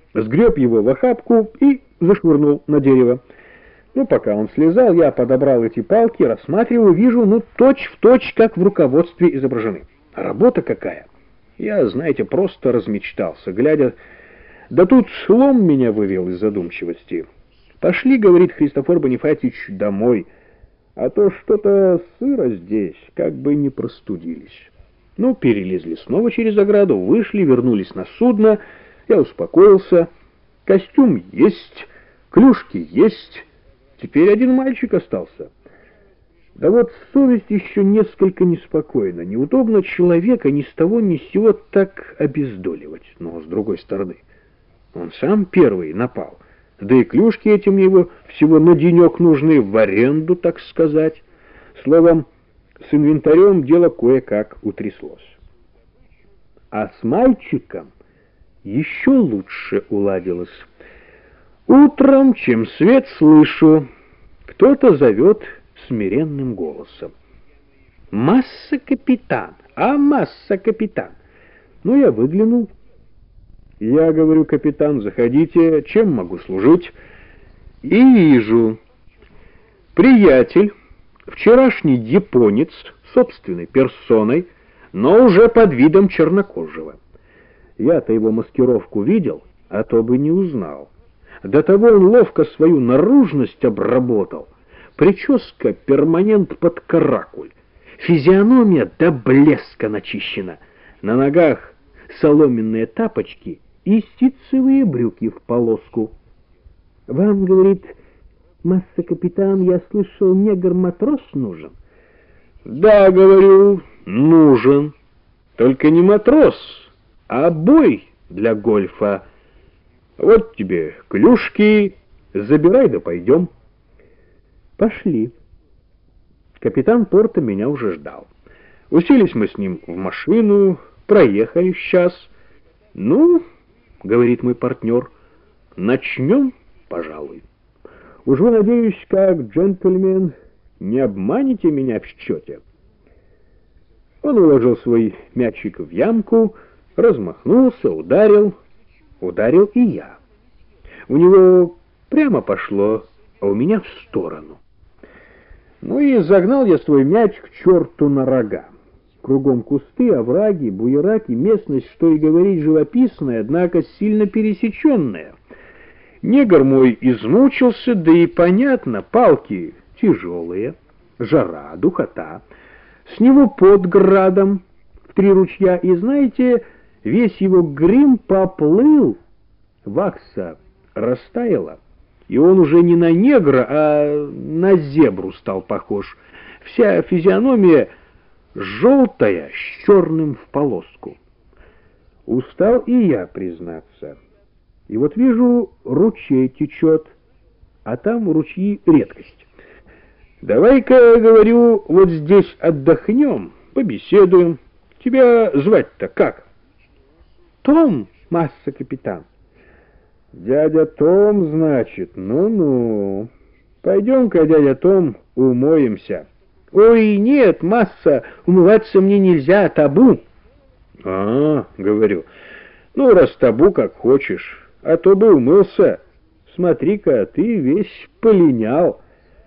сгреб его в охапку и зашвырнул на дерево. Ну, пока он слезал, я подобрал эти палки, рассматриваю, вижу, ну, точь-в-точь, как в руководстве изображены. А работа какая! Я, знаете, просто размечтался, глядя... Да тут слом меня вывел из задумчивости. «Пошли, — говорит Христофор Бонифатич, — домой, а то что-то сыро здесь, как бы не простудились». Ну, перелезли снова через ограду, вышли, вернулись на судно. Я успокоился. Костюм есть, клюшки есть. Теперь один мальчик остался. Да вот совесть еще несколько неспокойна. Неудобно человека ни с того ни с сего так обездоливать. Но с другой стороны, он сам первый напал. Да и клюшки этим его всего на денек нужны, в аренду, так сказать. Словом, с инвентарем дело кое-как утряслось. А с мальчиком еще лучше уладилось. Утром, чем свет, слышу, кто-то зовет смиренным голосом: «Масса, капитан! А масса, капитан!» Ну, я выглянул. Я говорю: «Капитан, заходите, чем могу служить?» И вижу, приятель, вчерашний японец, собственной персоной, но уже под видом чернокожего. Я-то его маскировку видел, а то бы не узнал. До того он ловко свою наружность обработал. Прическа перманент под каракуль, физиономия до блеска начищена, на ногах соломенные тапочки и ситцевые брюки в полоску. «Вам, — говорит, — масса, капитан, я слышал, негр-матрос нужен?» «Да, — говорю, — нужен. Только не матрос, а бой для гольфа. Вот тебе клюшки, забирай да пойдем». Пошли. Капитан порта меня уже ждал. Уселись мы с ним в машину, проехали час. «Ну, — говорит мой партнер, — начнем, пожалуй. Уж вы, надеюсь, как джентльмен, не обманете меня в счете». Он уложил свой мячик в ямку, размахнулся, ударил и я. У него прямо пошло, а у меня в сторону. Ну и загнал я свой мяч к черту на рога. Кругом кусты, овраги, буераки, местность, что и говорить, живописная, однако сильно пересеченная. Негр мой измучился, да и понятно, палки тяжелые, жара, духота. С него под градом в 3 ручья, и, знаете, весь его грим поплыл, вакса растаяла, и он уже не на негра, а на зебру стал похож. Вся физиономия желтая, с черным в полоску. Устал и я, признаться. И вот вижу, ручей течет, а там в ручьи редкость. «Давай-ка, — говорю, — вот здесь отдохнем, побеседуем. Тебя звать-то как?» «Том, масса, капитан». «Дядя Том, значит? Ну-ну. Пойдем-ка, дядя Том, умоемся». «Ой, нет, масса, умываться мне нельзя, табу». «А, — говорю, — ну, раз табу, как хочешь, а то бы умылся. Смотри-ка, ты весь полинял».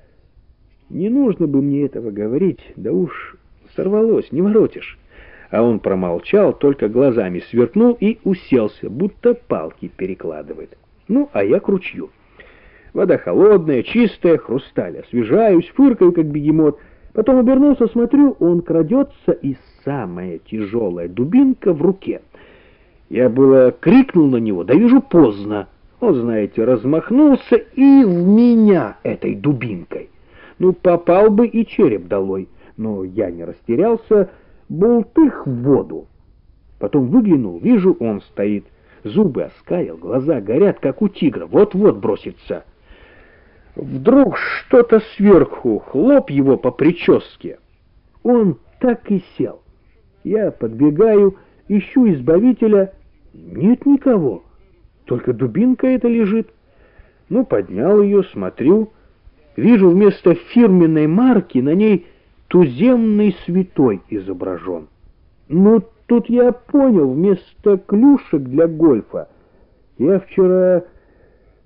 Не нужно бы мне этого говорить, да уж сорвалось, не воротишь. А он промолчал, только глазами сверкнул и уселся, будто палки перекладывает. Ну, а я к ручью. Вода холодная, чистая, хрусталь. Освежаюсь, фыркаю, как бегемот. Потом обернулся, смотрю, он крадется, и самая тяжелая дубинка в руке. Я было крикнул на него, да вижу, поздно. Он, знаете, размахнулся и в меня этой дубинкой. Ну, попал бы и череп долой. Но я не растерялся, бултых в воду. Потом выглянул, вижу, он стоит. Зубы оскалил, глаза горят, как у тигра, вот-вот бросится. Вдруг что-то сверху, хлоп его по прическе. Он так и сел. Я подбегаю, ищу избавителя. Нет никого, только дубинка эта лежит. Ну, поднял ее, смотрю. Вижу, вместо фирменной марки на ней туземный святой изображен. Ну, тут я понял, вместо клюшек для гольфа Я вчера